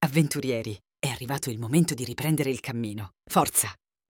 Avventurieri, è arrivato il momento di riprendere il cammino. Forza!